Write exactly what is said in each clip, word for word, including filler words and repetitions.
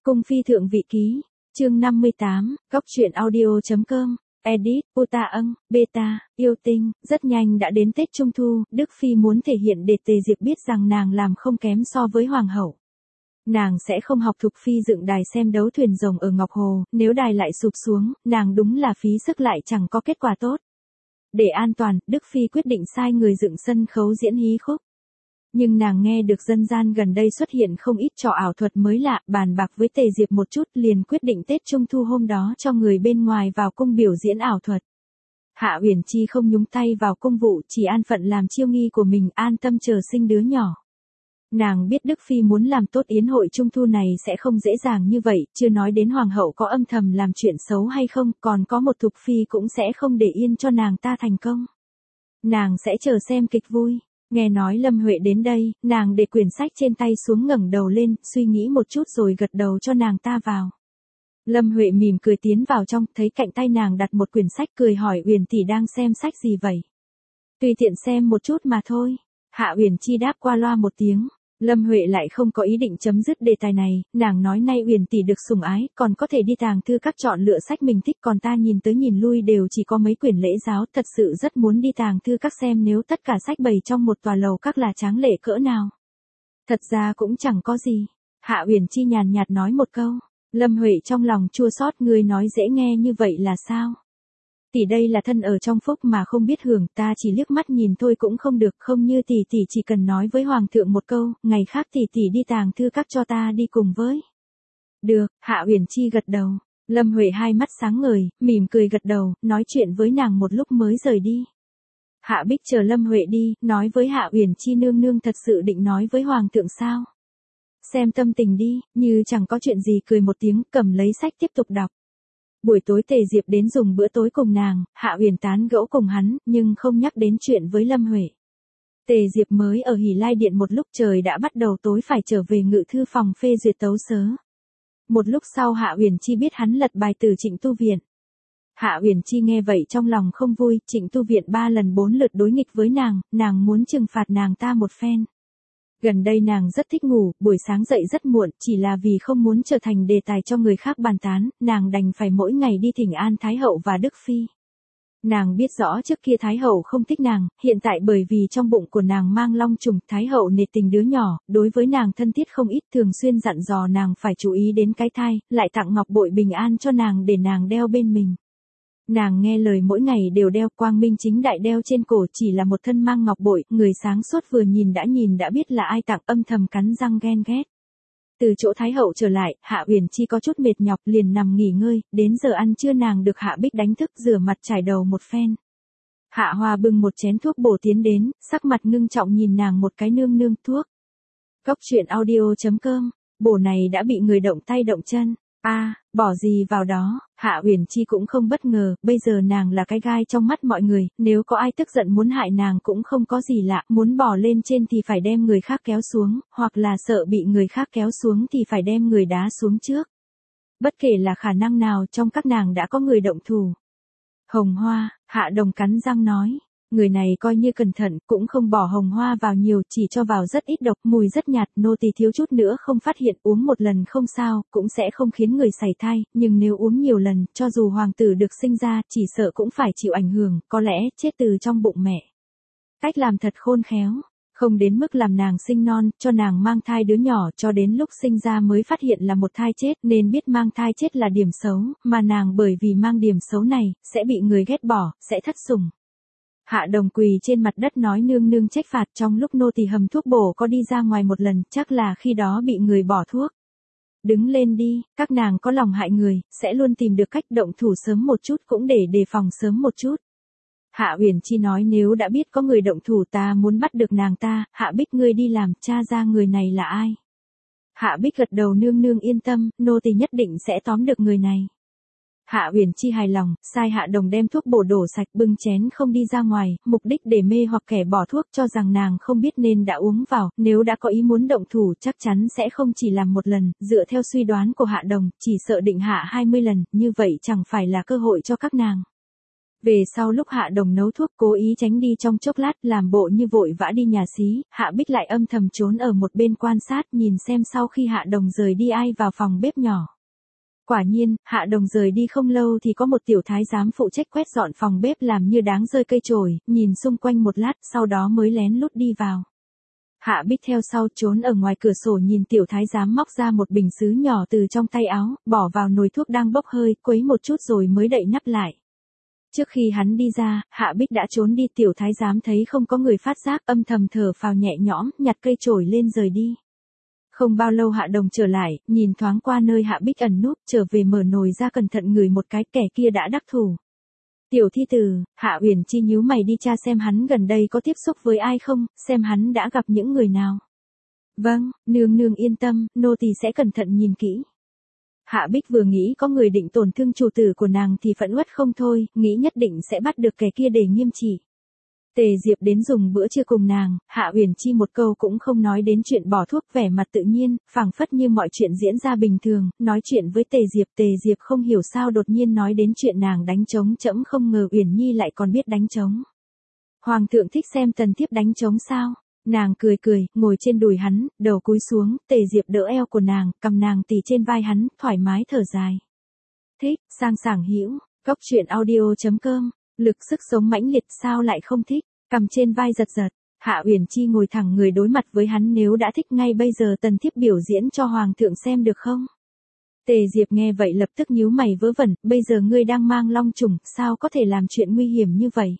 Cung phi thượng vị ký, chương năm mươi tám, góc truyện audio.com, edit, Puta âng, beta, yêu tinh, rất nhanh đã đến Tết Trung Thu, Đức Phi muốn thể hiện để Tề Diệp biết rằng nàng làm không kém so với Hoàng hậu. Nàng sẽ không học Thục Phi dựng đài xem đấu thuyền rồng ở Ngọc Hồ, nếu đài lại sụp xuống, nàng đúng là phí sức lại chẳng có kết quả tốt. Để an toàn, Đức Phi quyết định sai người dựng sân khấu diễn hí khúc. Nhưng nàng nghe được dân gian gần đây xuất hiện không ít trò ảo thuật mới lạ, bàn bạc với Tề Diệp một chút liền quyết định Tết Trung Thu hôm đó cho người bên ngoài vào cung biểu diễn ảo thuật. Hạ Uyển Chi không nhúng tay vào công vụ, chỉ an phận làm chiêu nghi của mình, an tâm chờ sinh đứa nhỏ. Nàng biết Đức Phi muốn làm tốt yến hội Trung Thu này sẽ không dễ dàng như vậy, chưa nói đến Hoàng hậu có âm thầm làm chuyện xấu hay không, còn có một Thục Phi cũng sẽ không để yên cho nàng ta thành công. Nàng sẽ chờ xem kịch vui. Nghe nói Lâm Huệ đến đây, nàng để quyển sách trên tay xuống ngẩng đầu lên, suy nghĩ một chút rồi gật đầu cho nàng ta vào. Lâm Huệ mỉm cười tiến vào trong, thấy cạnh tay nàng đặt một quyển sách, cười hỏi Uyển tỷ đang xem sách gì vậy? Tùy tiện xem một chút mà thôi. Hạ Uyển Chi đáp qua loa một tiếng. Lâm Huệ lại không có ý định chấm dứt đề tài này, nàng nói nay Uyển tỷ được sủng ái, còn có thể đi tàng thư các chọn lựa sách mình thích, còn ta nhìn tới nhìn lui đều chỉ có mấy quyển lễ giáo, thật sự rất muốn đi tàng thư các xem nếu tất cả sách bày trong một tòa lầu các là tráng lệ cỡ nào. Thật ra cũng chẳng có gì. Hạ Uyển Chi nhàn nhạt nói một câu. Lâm Huệ trong lòng chua xót, ngươi nói dễ nghe như vậy là sao? Tỷ đây là thân ở trong phúc mà không biết hưởng, ta chỉ liếc mắt nhìn thôi cũng không được, không như tỷ tỷ chỉ cần nói với hoàng thượng một câu, ngày khác tỷ tỷ đi tàng thư các cho ta đi cùng với. Được, Hạ Uyển Chi gật đầu. Lâm Huệ hai mắt sáng ngời, mỉm cười gật đầu, nói chuyện với nàng một lúc mới rời đi. Hạ Bích chờ Lâm Huệ đi, nói với Hạ Uyển Chi nương nương thật sự định nói với hoàng thượng sao? Xem tâm tình đi, như chẳng có chuyện gì cười một tiếng, cầm lấy sách tiếp tục đọc. Buổi tối Tề Diệp đến dùng bữa tối cùng nàng, Hạ Uyển tán gẫu cùng hắn, nhưng không nhắc đến chuyện với Lâm Huệ. Tề Diệp mới ở Hỉ Lai Điện một lúc, trời đã bắt đầu tối phải trở về ngự thư phòng phê duyệt tấu sớ. Một lúc sau Hạ Uyển Chi biết hắn lật bài từ Trịnh Tu Viện. Hạ Uyển Chi nghe vậy trong lòng không vui, Trịnh Tu Viện ba lần bốn lượt đối nghịch với nàng, nàng muốn trừng phạt nàng ta một phen. Gần đây nàng rất thích ngủ, buổi sáng dậy rất muộn, chỉ là vì không muốn trở thành đề tài cho người khác bàn tán, nàng đành phải mỗi ngày đi thỉnh an Thái hậu và Đức Phi. Nàng biết rõ trước kia Thái hậu không thích nàng, hiện tại bởi vì trong bụng của nàng mang long trùng, Thái hậu nể tình đứa nhỏ, đối với nàng thân thiết không ít, thường xuyên dặn dò nàng phải chú ý đến cái thai, lại tặng ngọc bội bình an cho nàng để nàng đeo bên mình. Nàng nghe lời mỗi ngày đều đeo, quang minh chính đại đeo trên cổ, chỉ là một thân mang ngọc bội, người sáng suốt vừa nhìn đã nhìn đã biết là ai tặng, âm thầm cắn răng ghen ghét. Từ chỗ Thái hậu trở lại, Hạ Uyển Chi có chút mệt nhọc liền nằm nghỉ ngơi, đến giờ ăn trưa nàng được Hạ Bích đánh thức rửa mặt chải đầu một phen. Hạ Hòa bưng một chén thuốc bổ tiến đến, sắc mặt ngưng trọng nhìn nàng một cái, nương nương thuốc. Góc truyện audio.com, bổ này đã bị người động tay động chân. A, à, bỏ gì vào đó, Hạ Uyển Chi cũng không bất ngờ, bây giờ nàng là cái gai trong mắt mọi người, nếu có ai tức giận muốn hại nàng cũng không có gì lạ, muốn bỏ lên trên thì phải đem người khác kéo xuống, hoặc là sợ bị người khác kéo xuống thì phải đem người đá xuống trước. Bất kể là khả năng nào trong các nàng đã có người động thủ. Hồng Hoa, Hạ Đồng cắn răng nói. Người này coi như cẩn thận, cũng không bỏ hồng hoa vào nhiều, chỉ cho vào rất ít độc, mùi rất nhạt, nô tỳ thiếu chút nữa không phát hiện, uống một lần không sao, cũng sẽ không khiến người sảy thai, nhưng nếu uống nhiều lần, cho dù hoàng tử được sinh ra, chỉ sợ cũng phải chịu ảnh hưởng, có lẽ chết từ trong bụng mẹ. Cách làm thật khôn khéo, không đến mức làm nàng sinh non, cho nàng mang thai đứa nhỏ, cho đến lúc sinh ra mới phát hiện là một thai chết, nên biết mang thai chết là điểm xấu, mà nàng bởi vì mang điểm xấu này, sẽ bị người ghét bỏ, sẽ thất sủng. Hạ Đồng quỳ trên mặt đất nói, nương nương trách phạt, trong lúc nô tỳ hầm thuốc bổ có đi ra ngoài một lần, chắc là khi đó bị người bỏ thuốc. Đứng lên đi, các nàng có lòng hại người, sẽ luôn tìm được cách động thủ sớm một chút cũng để đề phòng sớm một chút. Hạ Uyển Chi nói, nếu đã biết có người động thủ ta muốn bắt được nàng ta, Hạ Bích ngươi đi làm, tra ra người này là ai. Hạ Bích gật đầu, nương nương yên tâm, nô tỳ nhất định sẽ tóm được người này. Hạ Uyển Chi hài lòng, sai Hạ Đồng đem thuốc bổ đổ sạch, bưng chén không đi ra ngoài, mục đích để mê hoặc kẻ bỏ thuốc, cho rằng nàng không biết nên đã uống vào, nếu đã có ý muốn động thủ chắc chắn sẽ không chỉ làm một lần, dựa theo suy đoán của Hạ Đồng, chỉ sợ định hạ hai mươi lần, như vậy chẳng phải là cơ hội cho các nàng. Về sau lúc Hạ Đồng nấu thuốc cố ý tránh đi trong chốc lát làm bộ như vội vã đi nhà xí, Hạ Bích lại âm thầm trốn ở một bên quan sát nhìn xem sau khi Hạ Đồng rời đi ai vào phòng bếp nhỏ. Quả nhiên, Hạ Đồng rời đi không lâu thì có một tiểu thái giám phụ trách quét dọn phòng bếp làm như đáng rơi cây chổi, nhìn xung quanh một lát sau đó mới lén lút đi vào. Hạ Bích theo sau trốn ở ngoài cửa sổ nhìn tiểu thái giám móc ra một bình sứ nhỏ từ trong tay áo, bỏ vào nồi thuốc đang bốc hơi, quấy một chút rồi mới đậy nắp lại. Trước khi hắn đi ra, Hạ Bích đã trốn đi, tiểu thái giám thấy không có người phát giác âm thầm thở phào nhẹ nhõm, nhặt cây chổi lên rời đi. Không bao lâu Hạ Đồng trở lại, nhìn thoáng qua nơi Hạ Bích ẩn núp, trở về mở nồi ra cẩn thận ngửi một cái, kẻ kia đã đắc thủ. Tiểu thi tử, Hạ Uyển Chi nhíu mày đi tra xem hắn gần đây có tiếp xúc với ai không, xem hắn đã gặp những người nào. Vâng, nương nương yên tâm, nô tỳ sẽ cẩn thận nhìn kỹ. Hạ Bích vừa nghĩ có người định tổn thương chủ tử của nàng thì phẫn uất không thôi, nghĩ nhất định sẽ bắt được kẻ kia để nghiêm trị. Tề Diệp đến dùng bữa trưa cùng nàng, Hạ Uyển Chi một câu cũng không nói đến chuyện bỏ thuốc, vẻ mặt tự nhiên, phảng phất như mọi chuyện diễn ra bình thường, nói chuyện với Tề Diệp, Tề Diệp không hiểu sao đột nhiên nói đến chuyện nàng đánh trống, trẫm không ngờ Uyển Nhi lại còn biết đánh trống. Hoàng thượng thích xem tần thiếp đánh trống sao? Nàng cười cười, ngồi trên đùi hắn, đầu cúi xuống, Tề Diệp đỡ eo của nàng, cầm nàng tì trên vai hắn, thoải mái thở dài. Thích, sang sảng hữu, góc truyện audio chấm com. Lực sức sống mãnh liệt sao lại không thích, cầm trên vai giật giật, Hạ Uyển Chi ngồi thẳng người đối mặt với hắn, nếu đã thích ngay bây giờ tần thiếp biểu diễn cho hoàng thượng xem được không? Tề Diệp nghe vậy lập tức nhíu mày vớ vẩn, bây giờ ngươi đang mang long trùng, sao có thể làm chuyện nguy hiểm như vậy?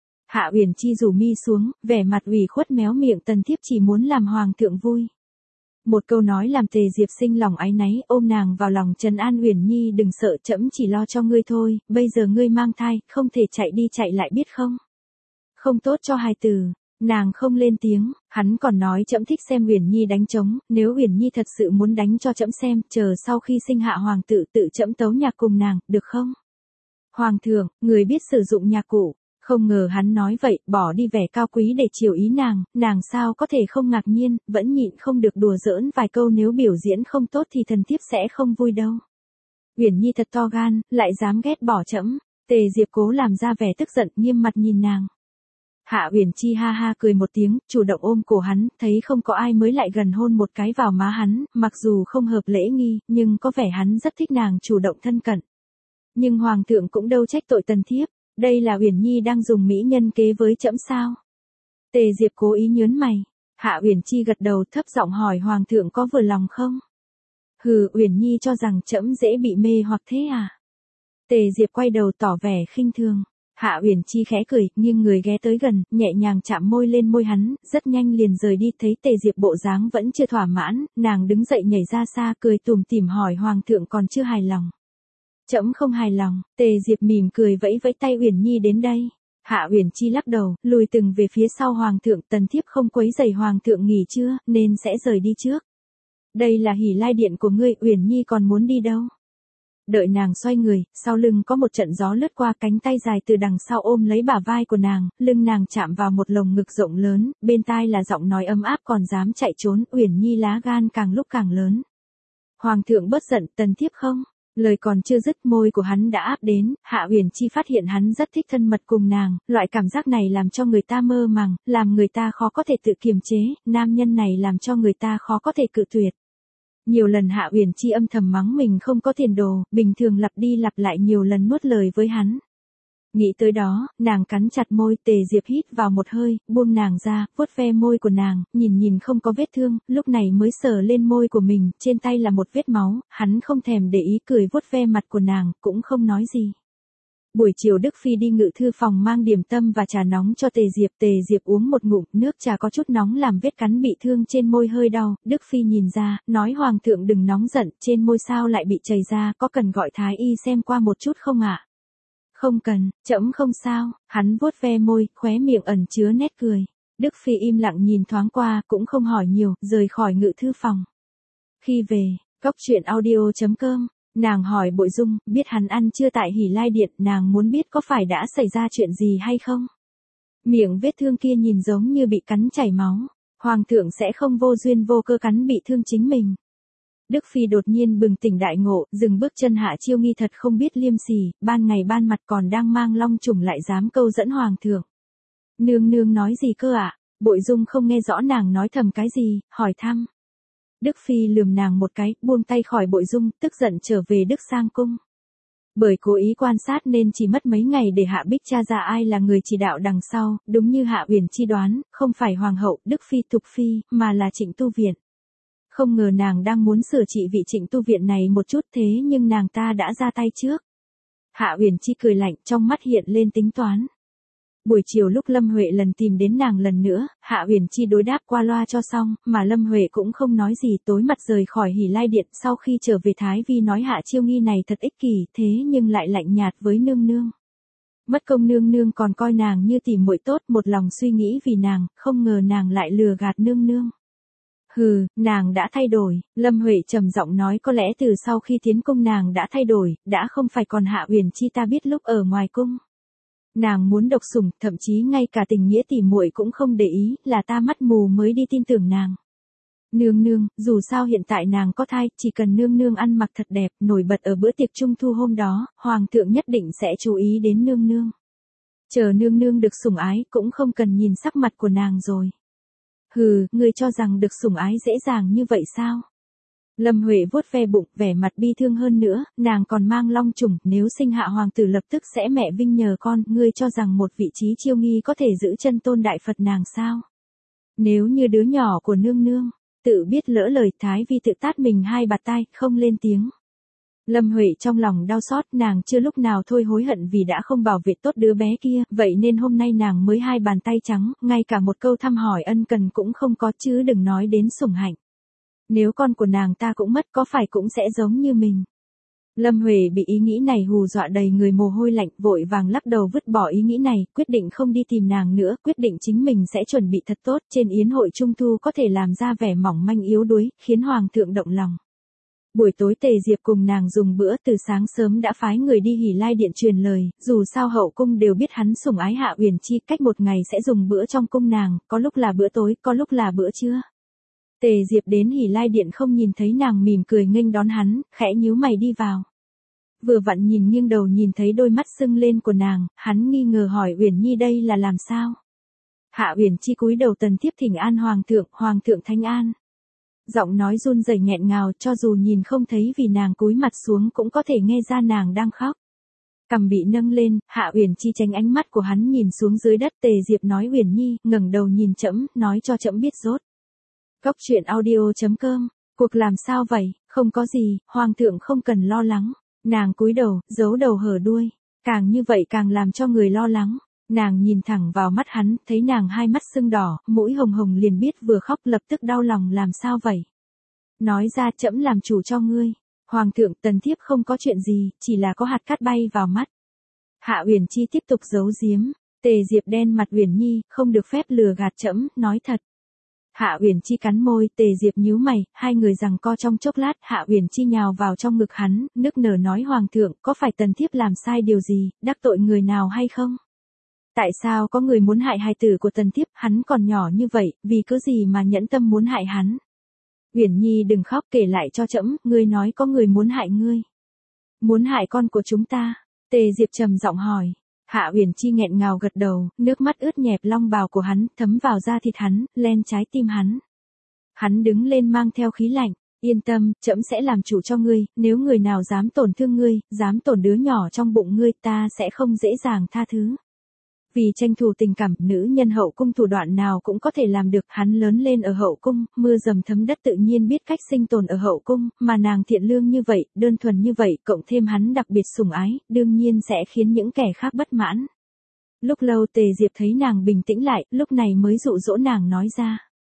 Hạ Uyển Chi rủ mi xuống, vẻ mặt ủy khuất méo miệng, tần thiếp chỉ muốn làm hoàng thượng vui. Một câu nói làm Tề Diệp sinh lòng áy náy, ôm nàng vào lòng trấn an, Uyển Nhi đừng sợ, trẫm chỉ lo cho ngươi thôi, bây giờ ngươi mang thai, không thể chạy đi chạy lại biết không? Không tốt cho hài tử. Nàng không lên tiếng, hắn còn nói trẫm thích xem Uyển Nhi đánh trống, nếu Uyển Nhi thật sự muốn đánh cho trẫm xem, chờ sau khi sinh hạ hoàng tử tự trẫm tấu nhạc cùng nàng, được không? Hoàng thượng, người biết sử dụng nhạc cụ. Không ngờ hắn nói vậy, bỏ đi vẻ cao quý để chiều ý nàng, nàng sao có thể không ngạc nhiên, vẫn nhịn không được đùa giỡn vài câu, nếu biểu diễn không tốt thì thần thiếp sẽ không vui đâu. Uyển Nhi thật to gan, lại dám ghét bỏ trẫm. Tề Diệp cố làm ra vẻ tức giận, nghiêm mặt nhìn nàng. Hạ Uyển Chi ha ha cười một tiếng, chủ động ôm cổ hắn, thấy không có ai mới lại gần hôn một cái vào má hắn, mặc dù không hợp lễ nghi, nhưng có vẻ hắn rất thích nàng chủ động thân cận. Nhưng hoàng thượng cũng đâu trách tội tần thiếp. Đây là Uyển Nhi đang dùng mỹ nhân kế với trẫm sao? Tề Diệp cố ý nhớn mày. Hạ Uyển Chi gật đầu, thấp giọng hỏi hoàng thượng có vừa lòng không? Hừ, Uyển Nhi cho rằng trẫm dễ bị mê hoặc thế à? Tề Diệp quay đầu tỏ vẻ khinh thường. Hạ Uyển Chi khẽ cười, nghiêng người ghé tới gần, nhẹ nhàng chạm môi lên môi hắn, rất nhanh liền rời đi. Thấy Tề Diệp bộ dáng vẫn chưa thỏa mãn, nàng đứng dậy nhảy ra xa, cười tủm tỉm hỏi hoàng thượng còn chưa hài lòng. Trẫm không hài lòng. Tề Diệp mỉm cười vẫy vẫy tay, Uyển Nhi đến đây. Hạ Uyển Chi lắc đầu, lùi từng về phía sau, hoàng thượng, tần thiếp không quấy rầy hoàng thượng nghỉ trưa, nên sẽ rời đi trước. Đây là Hỉ Lai điện của ngươi, Uyển Nhi còn muốn đi đâu? Đợi nàng xoay người, sau lưng có một trận gió lướt qua, cánh tay dài từ đằng sau ôm lấy bả vai của nàng, lưng nàng chạm vào một lồng ngực rộng lớn, bên tai là giọng nói ấm áp, còn dám chạy trốn, Uyển Nhi lá gan càng lúc càng lớn. Hoàng thượng bớt giận, tần thiếp không. Lời còn chưa dứt, môi của hắn đã áp đến, Hạ Uyển Chi phát hiện hắn rất thích thân mật cùng nàng, loại cảm giác này làm cho người ta mơ màng, làm người ta khó có thể tự kiềm chế, nam nhân này làm cho người ta khó có thể cự tuyệt. Nhiều lần Hạ Uyển Chi âm thầm mắng mình không có tiền đồ, bình thường lặp đi lặp lại nhiều lần nuốt lời với hắn. Nghĩ tới đó, nàng cắn chặt môi, Tề Diệp hít vào một hơi, buông nàng ra, vuốt ve môi của nàng, nhìn nhìn không có vết thương, lúc này mới sờ lên môi của mình, trên tay là một vết máu, hắn không thèm để ý, cười vuốt ve mặt của nàng, cũng không nói gì. Buổi chiều Đức Phi đi ngự thư phòng mang điểm tâm và trà nóng cho Tề Diệp, Tề Diệp uống một ngụm, nước trà có chút nóng làm vết cắn bị thương trên môi hơi đau, Đức Phi nhìn ra, nói hoàng thượng đừng nóng giận, trên môi sao lại bị chảy ra, có cần gọi thái y xem qua một chút không ạ? Không cần, trẫm không sao, hắn vuốt ve môi, khóe miệng ẩn chứa nét cười. Đức Phi im lặng nhìn thoáng qua, cũng không hỏi nhiều, rời khỏi ngự thư phòng. Khi về, góc truyện audio chấm com, nàng hỏi Bội Dung, biết hắn ăn chưa tại Hỉ Lai điện, nàng muốn biết có phải đã xảy ra chuyện gì hay không? Miệng vết thương kia nhìn giống như bị cắn chảy máu, hoàng thượng sẽ không vô duyên vô cơ cắn bị thương chính mình. Đức Phi đột nhiên bừng tỉnh đại ngộ, dừng bước chân. Hạ Chiêu Nghi thật không biết liêm sỉ, ban ngày ban mặt còn đang mang long trùng lại dám câu dẫn hoàng thượng. Nương nương nói gì cơ ạ? À? Bội Dung không nghe rõ nàng nói thầm cái gì, hỏi thăm. Đức Phi lườm nàng một cái, buông tay khỏi Bội Dung, tức giận trở về Đức Sang cung. Bởi cố ý quan sát nên chỉ mất mấy ngày để Hạ Bích tra ra ai là người chỉ đạo đằng sau, đúng như Hạ Uyển Chi đoán, không phải Hoàng hậu, Đức Phi, Thục Phi, mà là Trịnh Tu Viện. Không ngờ nàng đang muốn sửa trị vị Trịnh Tu Viện này một chút thế nhưng nàng ta đã ra tay trước. Hạ Uyển Chi cười lạnh, trong mắt hiện lên tính toán. Buổi chiều lúc Lâm Huệ lần tìm đến nàng lần nữa, Hạ Uyển Chi đối đáp qua loa cho xong, mà Lâm Huệ cũng không nói gì, tối mặt rời khỏi Hỉ Lai Điện. Sau khi trở về Thái Vi nói Hạ Chiêu Nghi này thật ích kỷ, thế nhưng lại lạnh nhạt với nương nương. Mất công nương nương còn coi nàng như tỉ muội tốt, một lòng suy nghĩ vì nàng, không ngờ nàng lại lừa gạt nương nương. Hừ, nàng đã thay đổi, Lâm Huệ trầm giọng nói, có lẽ từ sau khi tiến cung nàng đã thay đổi, đã không phải còn Hạ Uyển Chi ta biết lúc ở ngoài cung. Nàng muốn độc sủng, thậm chí ngay cả tình nghĩa tỉ muội cũng không để ý, là ta mắt mù mới đi tin tưởng nàng. Nương nương, dù sao hiện tại nàng có thai, chỉ cần nương nương ăn mặc thật đẹp, nổi bật ở bữa tiệc trung thu hôm đó, hoàng thượng nhất định sẽ chú ý đến nương nương. Chờ nương nương được sủng ái, cũng không cần nhìn sắc mặt của nàng rồi. Hừ, ngươi cho rằng được sủng ái dễ dàng như vậy sao? Lâm Huệ vuốt ve bụng, vẻ mặt bi thương hơn nữa, nàng còn mang long trùng, nếu sinh hạ hoàng tử lập tức sẽ mẹ vinh nhờ con, ngươi cho rằng một vị trí Chiêu Nghi có thể giữ chân tôn đại Phật nàng sao? Nếu như đứa nhỏ của nương nương, tự biết lỡ lời, Thái Vi tự tát mình hai bạt tai, không lên tiếng. Lâm Huệ trong lòng đau xót, nàng chưa lúc nào thôi hối hận vì đã không bảo vệ tốt đứa bé kia, vậy nên hôm nay nàng mới hai bàn tay trắng, ngay cả một câu thăm hỏi ân cần cũng không có, chứ đừng nói đến sủng hạnh. Nếu con của nàng ta cũng mất có phải cũng sẽ giống như mình. Lâm Huệ bị ý nghĩ này hù dọa đầy người mồ hôi lạnh, vội vàng lắc đầu vứt bỏ ý nghĩ này, quyết định không đi tìm nàng nữa, quyết định chính mình sẽ chuẩn bị thật tốt, trên yến hội trung thu có thể làm ra vẻ mỏng manh yếu đuối, khiến hoàng thượng động lòng. Buổi tối Tề Diệp cùng nàng dùng bữa, từ sáng sớm đã phái người đi Hỉ Lai Điện truyền lời, dù sao hậu cung đều biết hắn sủng ái Hạ Uyển Chi, cách một ngày sẽ dùng bữa trong cung nàng, có lúc là bữa tối, có lúc là bữa trưa. Tề Diệp đến Hỉ Lai Điện không nhìn thấy nàng mỉm cười nghênh đón hắn, khẽ nhíu mày đi vào. Vừa vặn nhìn nghiêng đầu nhìn thấy đôi mắt sưng lên của nàng, hắn nghi ngờ hỏi Uyển Nhi đây là làm sao? Hạ Uyển Chi cúi đầu tần thiếp thỉnh an hoàng thượng, hoàng thượng thánh an. Giọng nói run rẩy nghẹn ngào, cho dù nhìn không thấy vì nàng cúi mặt xuống cũng có thể nghe ra nàng đang khóc. Cằm bị nâng lên, Hạ Uyển Chi tránh ánh mắt của hắn nhìn xuống dưới đất. Tề Diệp nói Uyển Nhi, ngẩng đầu nhìn trẫm, nói cho trẫm biết rốt. Góc truyện audio chấm com, cuộc làm sao vậy? Không có gì, hoàng thượng không cần lo lắng. Nàng cúi đầu, giấu đầu hở đuôi, càng như vậy càng làm cho người lo lắng. Nàng nhìn thẳng vào mắt hắn, thấy nàng hai mắt sưng đỏ, mũi hồng hồng liền biết vừa khóc lập tức đau lòng làm sao vậy. Nói ra trẫm làm chủ cho ngươi. Hoàng thượng, tần thiếp không có chuyện gì, chỉ là có hạt cát bay vào mắt. Hạ Uyển Chi tiếp tục giấu giếm. Tề Diệp đen mặt, Uyển Nhi, không được phép lừa gạt trẫm, nói thật. Hạ Uyển Chi cắn môi, Tề Diệp nhíu mày, hai người giằng co trong chốc lát, Hạ Uyển Chi nhào vào trong ngực hắn, nức nở nói hoàng thượng, có phải tần thiếp làm sai điều gì, đắc tội người nào hay không? Tại sao có người muốn hại hài tử của tần thiếp, hắn còn nhỏ như vậy, vì cứ gì mà nhẫn tâm muốn hại hắn? Uyển Nhi đừng khóc, kể lại cho trẫm, ngươi nói có người muốn hại ngươi. Muốn hại con của chúng ta? Tề Diệp trầm giọng hỏi. Hạ Uyển Chi nghẹn ngào gật đầu, nước mắt ướt nhẹp long bào của hắn, thấm vào da thịt hắn, len trái tim hắn. Hắn đứng lên mang theo khí lạnh, yên tâm, trẫm sẽ làm chủ cho ngươi, nếu người nào dám tổn thương ngươi, dám tổn đứa nhỏ trong bụng ngươi, ta sẽ không dễ dàng tha thứ. Vì tranh thủ tình cảm, nữ nhân hậu cung thủ đoạn nào cũng có thể làm được, hắn lớn lên ở hậu cung, mưa dầm thấm đất tự nhiên biết cách sinh tồn ở hậu cung, mà nàng thiện lương như vậy, đơn thuần như vậy, cộng thêm hắn đặc biệt sủng ái, đương nhiên sẽ khiến những kẻ khác bất mãn. Lúc lâu Tề Diệp thấy nàng bình tĩnh lại, lúc này mới dụ dỗ nàng nói ra.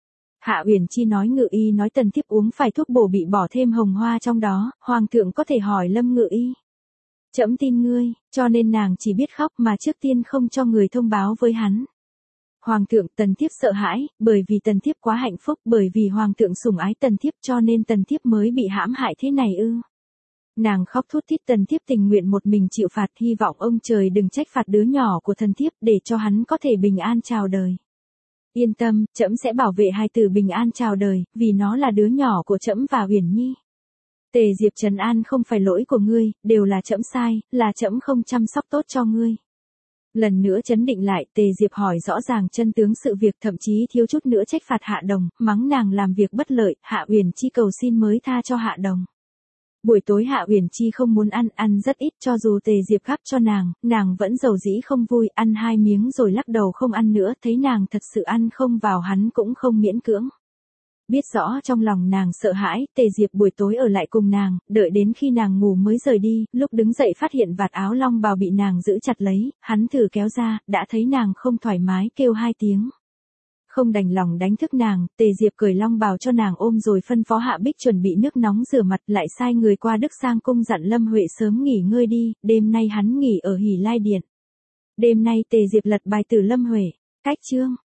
Hạ Uyển Chi nói Ngự Y nói tần thiếp uống phải thuốc bổ bị bỏ thêm hồng hoa trong đó, hoàng thượng có thể hỏi Lâm Ngự Y. Trẫm tin ngươi, cho nên nàng chỉ biết khóc mà trước tiên không cho người thông báo với hắn. Hoàng thượng, tần thiếp sợ hãi, bởi vì tần thiếp quá hạnh phúc, bởi vì hoàng thượng sủng ái tần thiếp cho nên tần thiếp mới bị hãm hại thế này ư. Nàng khóc thút thít, tần thiếp tình nguyện một mình chịu phạt, hy vọng ông trời đừng trách phạt đứa nhỏ của tần thiếp để cho hắn có thể bình an chào đời. Yên tâm, trẫm sẽ bảo vệ hài tử bình an chào đời, vì nó là đứa nhỏ của trẫm và Uyển Nhi. Tề Diệp trấn an, không phải lỗi của ngươi, đều là trẫm sai, là trẫm không chăm sóc tốt cho ngươi. Lần nữa trấn định lại, Tề Diệp hỏi rõ ràng chân tướng sự việc, thậm chí thiếu chút nữa trách phạt Hạ Đồng, mắng nàng làm việc bất lợi, Hạ Uyển Chi cầu xin mới tha cho Hạ Đồng. Buổi tối Hạ Uyển Chi không muốn ăn, ăn rất ít, cho dù Tề Diệp gắp cho nàng, nàng vẫn dầu dĩ không vui, ăn hai miếng rồi lắc đầu không ăn nữa, thấy nàng thật sự ăn không vào hắn cũng không miễn cưỡng. Biết rõ trong lòng nàng sợ hãi, Tề Diệp buổi tối ở lại cùng nàng, đợi đến khi nàng ngủ mới rời đi, lúc đứng dậy phát hiện vạt áo long bào bị nàng giữ chặt lấy, hắn thử kéo ra, đã thấy nàng không thoải mái, kêu hai tiếng. Không đành lòng đánh thức nàng, Tề Diệp cởi long bào cho nàng ôm rồi phân phó Hạ Bích chuẩn bị nước nóng rửa mặt, lại sai người qua Đức Sang cung dặn Lâm Huệ sớm nghỉ ngơi đi, đêm nay hắn nghỉ ở Hỉ Lai Điện. Đêm nay Tề Diệp lật bài từ Lâm Huệ, cách chương.